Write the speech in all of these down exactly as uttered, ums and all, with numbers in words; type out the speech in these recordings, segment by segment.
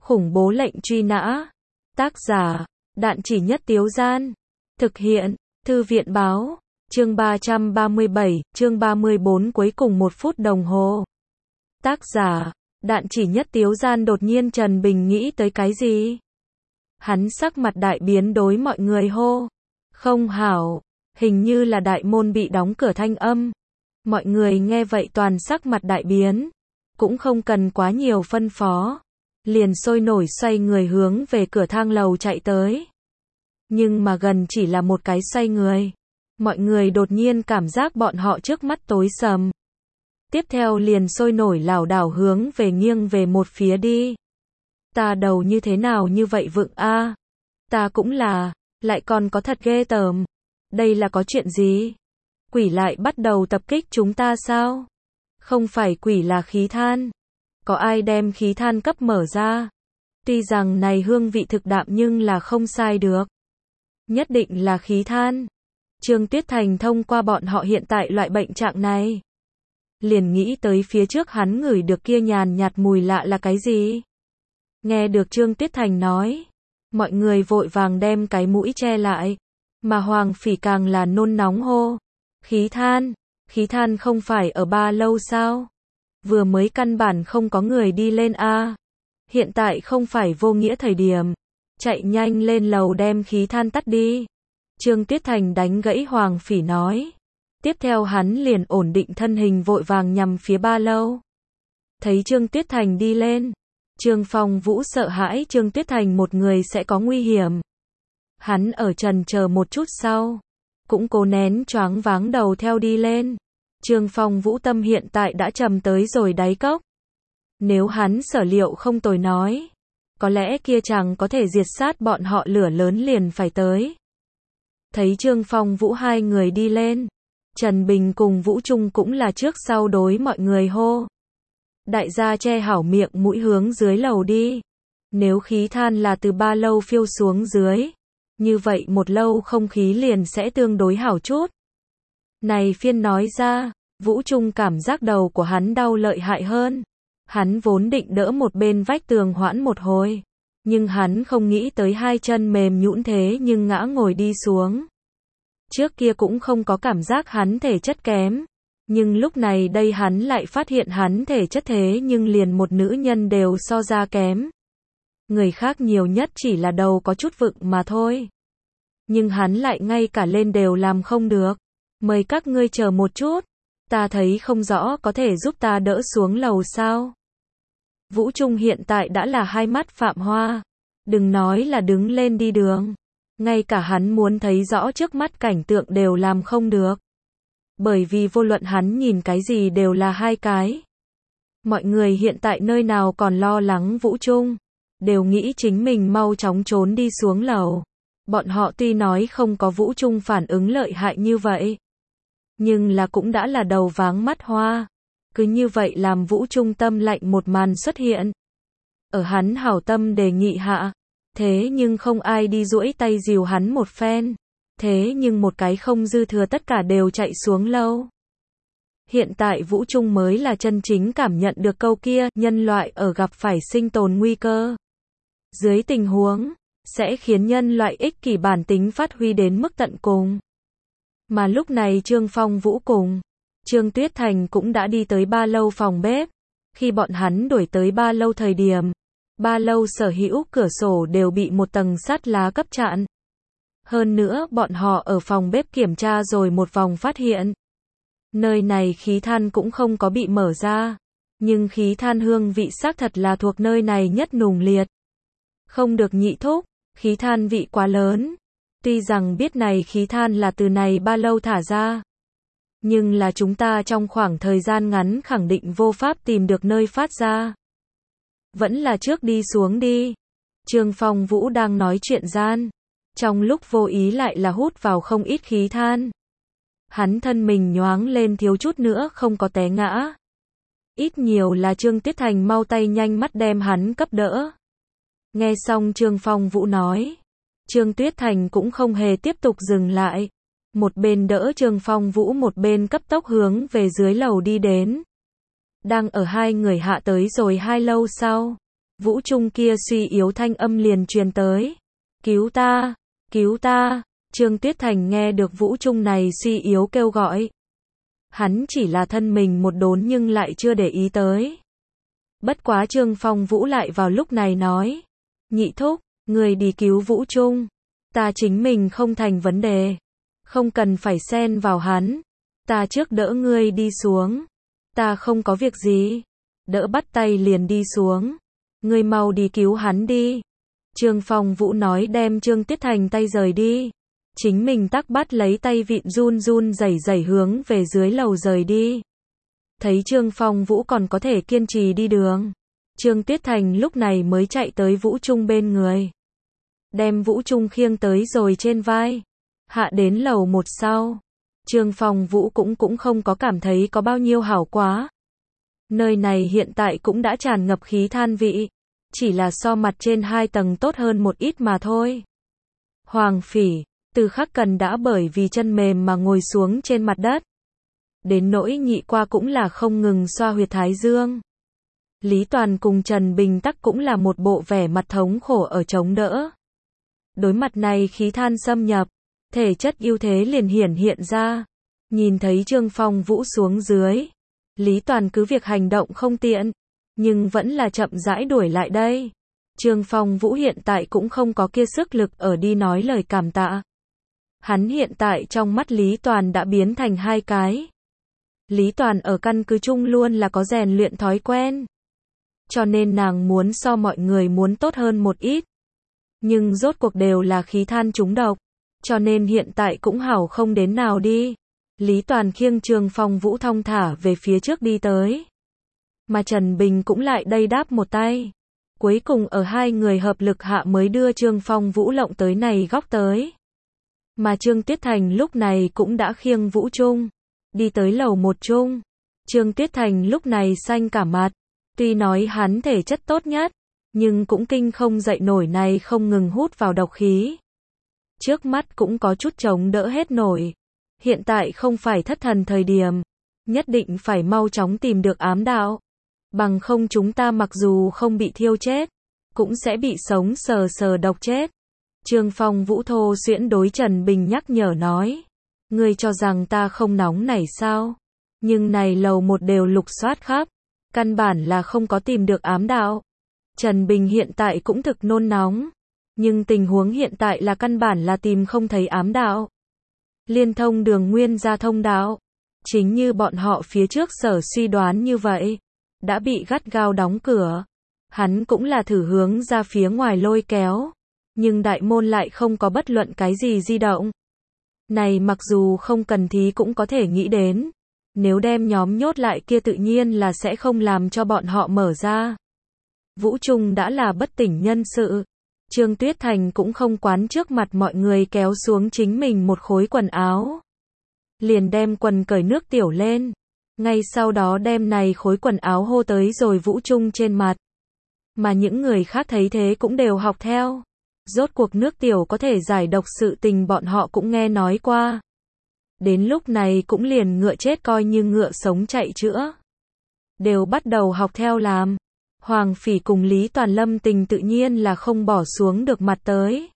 Khủng bố lệnh truy nã. Tác giả, Đạn Chỉ Nhất Tiếu Gian. Thực hiện, Thư viện báo. Chương ba trăm ba mươi bảy, chương ba mươi bốn cuối cùng một phút đồng hồ. Tác giả, Đạn Chỉ Nhất Tiếu Gian. Đột nhiên Trần Bình nghĩ tới cái gì? Hắn sắc mặt đại biến đối mọi người hô. Không hảo, hình như là đại môn bị đóng cửa thanh âm. Mọi người nghe vậy toàn sắc mặt đại biến. Cũng không cần quá nhiều phân phó. Liền sôi nổi xoay người hướng về cửa thang lầu chạy tới. Nhưng mà gần chỉ là một cái xoay người. Mọi người đột nhiên cảm giác bọn họ trước mắt tối sầm. Tiếp theo liền sôi nổi lảo đảo hướng về nghiêng về một phía đi. Ta đầu như thế nào như vậy vựng a? Ta cũng là, lại còn có thật ghê tởm. Đây là có chuyện gì? Quỷ lại bắt đầu tập kích chúng ta sao? Không phải quỷ là khí than. Có ai đem khí than cấp mở ra? Tuy rằng này hương vị thực đạm nhưng là không sai được. Nhất định là khí than. Trương Tuyết Thành thông qua bọn họ hiện tại loại bệnh trạng này. Liền nghĩ tới phía trước hắn ngửi được kia nhàn nhạt mùi lạ là cái gì? Nghe được Trương Tuyết Thành nói. Mọi người vội vàng đem cái mũi che lại. Mà Hoàng Phỉ càng là nôn nóng hô. Khí than, khí than không phải ở ba lâu sao? Vừa mới căn bản không có người đi lên a. Hiện tại không phải vô nghĩa thời điểm. Chạy nhanh lên lầu đem khí than tắt đi. Trương Tuyết Thành đánh gãy Hoàng Phỉ nói. Tiếp theo hắn liền ổn định thân hình vội vàng nhằm phía ba lâu. Thấy Trương Tuyết Thành đi lên. Trương Phong Vũ sợ hãi Trương Tuyết Thành một người sẽ có nguy hiểm. Hắn ở trần chờ một chút sau. Cũng cố nén choáng váng đầu theo đi lên. Trương Phong Vũ tâm hiện tại đã trầm tới rồi đáy cốc. Nếu hắn sở liệu không tồi nói. Có lẽ kia chẳng có thể diệt sát bọn họ lửa lớn liền phải tới. Thấy Trương Phong Vũ hai người đi lên. Trần Bình cùng Vũ Trung cũng là trước sau đối mọi người hô. Đại gia che hảo miệng mũi hướng dưới lầu đi. Nếu khí than là từ ba lâu phiêu xuống dưới. Như vậy một lâu không khí liền sẽ tương đối hảo chút. Này phiên nói ra, Vũ Trung cảm giác đầu của hắn đau lợi hại hơn. Hắn vốn định đỡ một bên vách tường hoãn một hồi. Nhưng hắn không nghĩ tới hai chân mềm nhũn thế nhưng ngã ngồi đi xuống. Trước kia cũng không có cảm giác hắn thể chất kém. Nhưng lúc này đây hắn lại phát hiện hắn thể chất thế nhưng liền một nữ nhân đều so ra kém. Người khác nhiều nhất chỉ là đầu có chút vựng mà thôi. Nhưng hắn lại ngay cả lên đều làm không được. Mời các ngươi chờ một chút. Ta thấy không rõ có thể giúp ta đỡ xuống lầu sao. Vũ Trung hiện tại đã là hai mắt phạm hoa. Đừng nói là đứng lên đi đường. Ngay cả hắn muốn thấy rõ trước mắt cảnh tượng đều làm không được. Bởi vì vô luận hắn nhìn cái gì đều là hai cái. Mọi người hiện tại nơi nào còn lo lắng Vũ Trung. Đều nghĩ chính mình mau chóng trốn đi xuống lầu. Bọn họ tuy nói không có Vũ Trung phản ứng lợi hại như vậy. Nhưng là cũng đã là đầu váng mắt hoa. Cứ như vậy làm Vũ Trung tâm lạnh một màn xuất hiện. Ở hắn hảo tâm đề nghị hạ. Thế nhưng không ai đi duỗi tay dìu hắn một phen. Thế nhưng một cái không dư thừa tất cả đều chạy xuống lâu. Hiện tại Vũ Trung mới là chân chính cảm nhận được câu kia, nhân loại ở gặp phải sinh tồn nguy cơ. Dưới tình huống, sẽ khiến nhân loại ích kỷ bản tính phát huy đến mức tận cùng. Mà lúc này Trương Phong Vũ cùng Trương Tuyết Thành cũng đã đi tới ba lâu phòng bếp. Khi bọn hắn đuổi tới ba lâu thời điểm, ba lâu sở hữu cửa sổ đều bị một tầng sắt lá cấp chặn. Hơn nữa bọn họ ở phòng bếp kiểm tra rồi một vòng phát hiện. Nơi này khí than cũng không có bị mở ra. Nhưng khí than hương vị xác thật là thuộc nơi này nhất nùng liệt. Không được nhị thúc, khí than vị quá lớn. Tuy rằng biết này khí than là từ này ba lâu thả ra. Nhưng là chúng ta trong khoảng thời gian ngắn khẳng định vô pháp tìm được nơi phát ra. Vẫn là trước đi xuống đi. Trương Phong Vũ đang nói chuyện gian. Trong lúc vô ý lại là hút vào không ít khí than. Hắn thân mình nhoáng lên thiếu chút nữa không có té ngã. Ít nhiều là Trương Tuyết Thành mau tay nhanh mắt đem hắn cấp đỡ. Nghe xong Trương Phong Vũ nói. Trương Tuyết Thành cũng không hề tiếp tục dừng lại. Một bên đỡ Trương Phong Vũ một bên cấp tốc hướng về dưới lầu đi đến. Đang ở hai người hạ tới rồi hai lâu sau. Vũ Trung kia suy yếu thanh âm liền truyền tới. Cứu ta, cứu ta, Trương Tuyết Thành nghe được Vũ Trung này suy yếu kêu gọi. Hắn chỉ là thân mình một đốn nhưng lại chưa để ý tới. Bất quá Trương Phong Vũ lại vào lúc này nói. Nhị thúc, người đi cứu Vũ Trung. Ta chính mình không thành vấn đề. Không cần phải xen vào hắn. Ta trước đỡ ngươi đi xuống. Ta không có việc gì. Đỡ bắt tay liền đi xuống. Ngươi mau đi cứu hắn đi. Trương Phong Vũ nói đem Trương Tuyết Thành tay rời đi. Chính mình tắc bắt lấy tay vịn run run rẩy rẩy hướng về dưới lầu rời đi. Thấy Trương Phong Vũ còn có thể kiên trì đi đường. Trương Tuyết Thành lúc này mới chạy tới Vũ Trung bên người. Đem Vũ Trung khiêng tới rồi trên vai. Hạ đến lầu một sau. Trương Phong Vũ cũng cũng không có cảm thấy có bao nhiêu hảo quá. Nơi này hiện tại cũng đã tràn ngập khí than vị. Chỉ là so mặt trên hai tầng tốt hơn một ít mà thôi. Hoàng Phỉ, Từ Khắc Cần đã bởi vì chân mềm mà ngồi xuống trên mặt đất. Đến nỗi nhị qua cũng là không ngừng xoa huyệt thái dương. Lý Toàn cùng Trần Bình Tắc cũng là một bộ vẻ mặt thống khổ ở chống đỡ. Đối mặt này khí than xâm nhập, thể chất ưu thế liền hiển hiện ra. Nhìn thấy Trương Phong Vũ xuống dưới, Lý Toàn cứ việc hành động không tiện, nhưng vẫn là chậm rãi đuổi lại đây. Trương Phong Vũ hiện tại cũng không có kia sức lực ở đi nói lời cảm tạ. Hắn hiện tại trong mắt Lý Toàn đã biến thành hai cái. Lý Toàn ở căn cứ chung luôn là có rèn luyện thói quen. Cho nên nàng muốn so mọi người muốn tốt hơn một ít. Nhưng rốt cuộc đều là khí than trúng độc. Cho nên hiện tại cũng hảo không đến nào đi. Lý Toàn khiêng Trương Phong Vũ thong thả về phía trước đi tới. Mà Trần Bình cũng lại đây đáp một tay. Cuối cùng ở hai người hợp lực hạ mới đưa Trương Phong Vũ lộng tới này góc tới. Mà Trương Tuyết Thành lúc này cũng đã khiêng Vũ Trung. Đi tới lầu một chung. Trương Tuyết Thành lúc này xanh cả mặt. Tuy nói hắn thể chất tốt nhất. Nhưng cũng kinh không dậy nổi này không ngừng hút vào độc khí. Trước mắt cũng có chút chống đỡ hết nổi. Hiện tại không phải thất thần thời điểm. Nhất định phải mau chóng tìm được ám đạo. Bằng không chúng ta mặc dù không bị thiêu chết. Cũng sẽ bị sống sờ sờ độc chết. Trương Phong Vũ thô xuyễn đối Trần Bình nhắc nhở nói. Ngươi cho rằng ta không nóng nảy sao? Nhưng này lầu một đều lục soát khắp. Căn bản là không có tìm được ám đạo. Trần Bình hiện tại cũng thực nôn nóng. Nhưng tình huống hiện tại là căn bản là tìm không thấy ám đạo. Liên thông đường nguyên ra thông đạo. Chính như bọn họ phía trước sở suy đoán như vậy. Đã bị gắt gao đóng cửa. Hắn cũng là thử hướng ra phía ngoài lôi kéo. Nhưng đại môn lại không có bất luận cái gì di động. Này mặc dù không cần thì cũng có thể nghĩ đến. Nếu đem nhóm nhốt lại kia tự nhiên là sẽ không làm cho bọn họ mở ra. Vũ Trung đã là bất tỉnh nhân sự. Trương Tuyết Thành cũng không quán trước mặt mọi người kéo xuống chính mình một khối quần áo. Liền đem quần cởi nước tiểu lên. Ngay sau đó đem này khối quần áo hô tới rồi Vũ Trung trên mặt. Mà những người khác thấy thế cũng đều học theo. Rốt cuộc nước tiểu có thể giải độc sự tình bọn họ cũng nghe nói qua. Đến lúc này cũng liền ngựa chết coi như ngựa sống chạy chữa. Đều bắt đầu học theo làm. Hoàng Phỉ cùng Lý Toàn Lâm Tình tự nhiên là không bỏ xuống được mặt tới.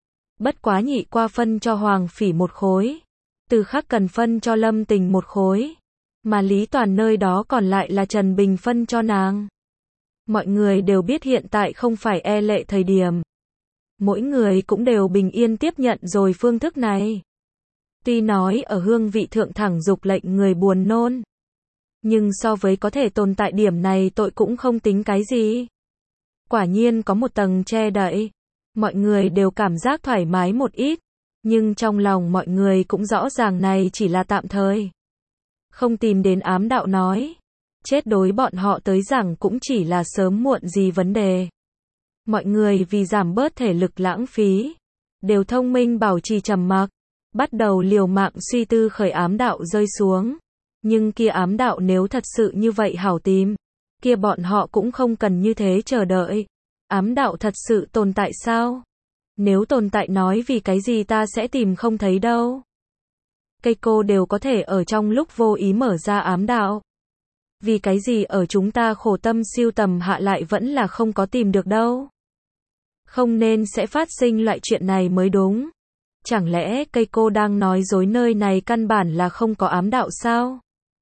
Bất quá nhị qua phân cho Hoàng Phỉ một khối. Từ Khắc Cần phân cho Lâm Tình một khối. Mà Lý Toàn nơi đó còn lại là Trần Bình phân cho nàng. Mọi người đều biết hiện tại không phải e lệ thời điểm. Mỗi người cũng đều bình yên tiếp nhận rồi phương thức này. Tuy nói ở hương vị thượng thẳng dục lệnh người buồn nôn. Nhưng so với có thể tồn tại điểm này tội cũng không tính cái gì. Quả nhiên có một tầng che đậy. Mọi người đều cảm giác thoải mái một ít. Nhưng trong lòng mọi người cũng rõ ràng này chỉ là tạm thời. Không tìm đến ám đạo nói. Chết đối bọn họ tới rằng cũng chỉ là sớm muộn gì vấn đề. Mọi người vì giảm bớt thể lực lãng phí. Đều thông minh bảo trì trầm mặc. Bắt đầu liều mạng suy tư khởi ám đạo rơi xuống. Nhưng kia ám đạo nếu thật sự như vậy hảo tìm. Kia bọn họ cũng không cần như thế chờ đợi. Ám đạo thật sự tồn tại sao? Nếu tồn tại nói vì cái gì ta sẽ tìm không thấy đâu. Cây cô đều có thể ở trong lúc vô ý mở ra ám đạo. Vì cái gì ở chúng ta khổ tâm siêu tầm hạ lại vẫn là không có tìm được đâu. Không nên sẽ phát sinh loại chuyện này mới đúng. Chẳng lẽ cây cô đang nói dối nơi này căn bản là không có ám đạo sao?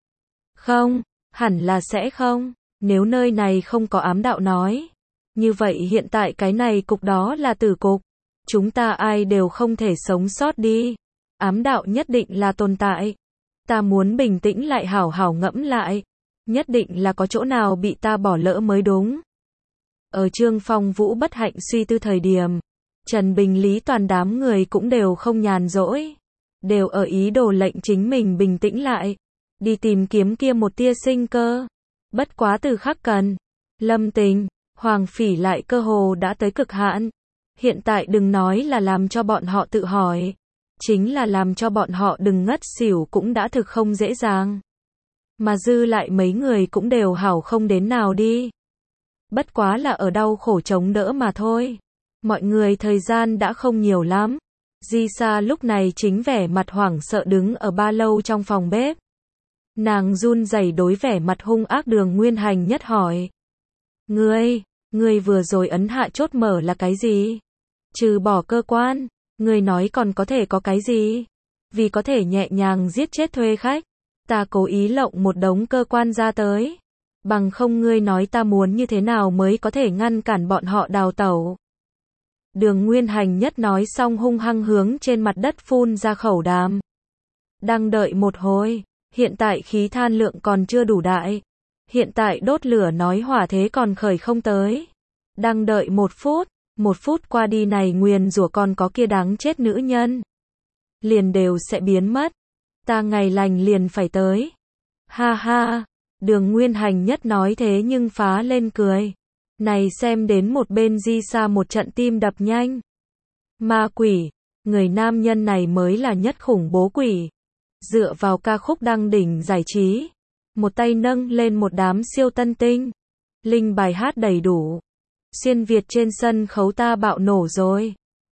Không, hẳn là sẽ không. Nếu nơi này không có ám đạo nói. Như vậy hiện tại cái này cục đó là tử cục. Chúng ta ai đều không thể sống sót đi. Ám đạo nhất định là tồn tại. Ta muốn bình tĩnh lại hảo hảo ngẫm lại. Nhất định là có chỗ nào bị ta bỏ lỡ mới đúng. Ở Trương Phong Vũ bất hạnh suy tư thời điểm, Trần Bình Lý toàn đám người cũng đều không nhàn rỗi. Đều ở ý đồ lệnh chính mình bình tĩnh lại. Đi tìm kiếm kia một tia sinh cơ. Bất quá từ khắc cần. Lâm Tình, Hoàng Phỉ lại cơ hồ đã tới cực hạn. Hiện tại đừng nói là làm cho bọn họ tự hỏi. Chính là làm cho bọn họ đừng ngất xỉu cũng đã thực không dễ dàng. Mà dư lại mấy người cũng đều hảo không đến nào đi. Bất quá là ở đau khổ chống đỡ mà thôi. Mọi người thời gian đã không nhiều lắm. Di Sa lúc này chính vẻ mặt hoảng sợ đứng ở ba lâu trong phòng bếp. Nàng run rẩy đối vẻ mặt hung ác Đường Nguyên Hành Nhất hỏi. Ngươi, ngươi vừa rồi ấn hạ chốt mở là cái gì? Trừ bỏ cơ quan, ngươi nói còn có thể có cái gì? Vì có thể nhẹ nhàng giết chết thuê khách. Ta cố ý lộng một đống cơ quan ra tới. Bằng không ngươi nói ta muốn như thế nào mới có thể ngăn cản bọn họ đào tẩu. Đường Nguyên Hành Nhất nói xong hung hăng hướng trên mặt đất phun ra khẩu đàm. Đang đợi một hồi, hiện tại khí than lượng còn chưa đủ đại. Hiện tại đốt lửa nói hỏa thế còn khởi không tới. Đang đợi một phút, một phút qua đi này nguyền rủa còn có kia đáng chết nữ nhân. Liền đều sẽ biến mất. Ta ngày lành liền phải tới. Ha ha, Đường Nguyên Hành Nhất nói thế nhưng phá lên cười. Này xem đến một bên Di Sa một trận tim đập nhanh. Ma quỷ, người nam nhân này mới là nhất khủng bố quỷ. Dựa vào ca khúc đăng đỉnh giải trí. Một tay nâng lên một đám siêu tân tinh. Linh bài hát đầy đủ. Xuyên Việt trên sân khấu ta bạo nổ rồi.